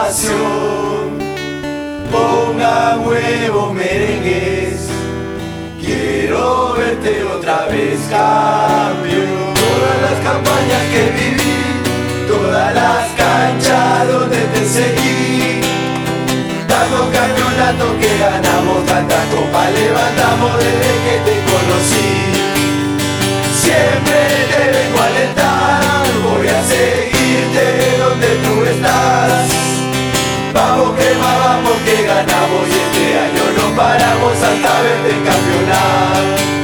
pasión. Pongan huevos merengues, quiero verte otra vez campeón. Todas las campañas que viví, todas las canchas donde te seguí, tantos campeonatos que ganamos, tantas copas levantamos desde que te conocí. Siempre te vengo a alentar, voy a seguirte donde tú estás. Vamos crema, vamos que ganamos y este año no paramos hasta verte campeonar.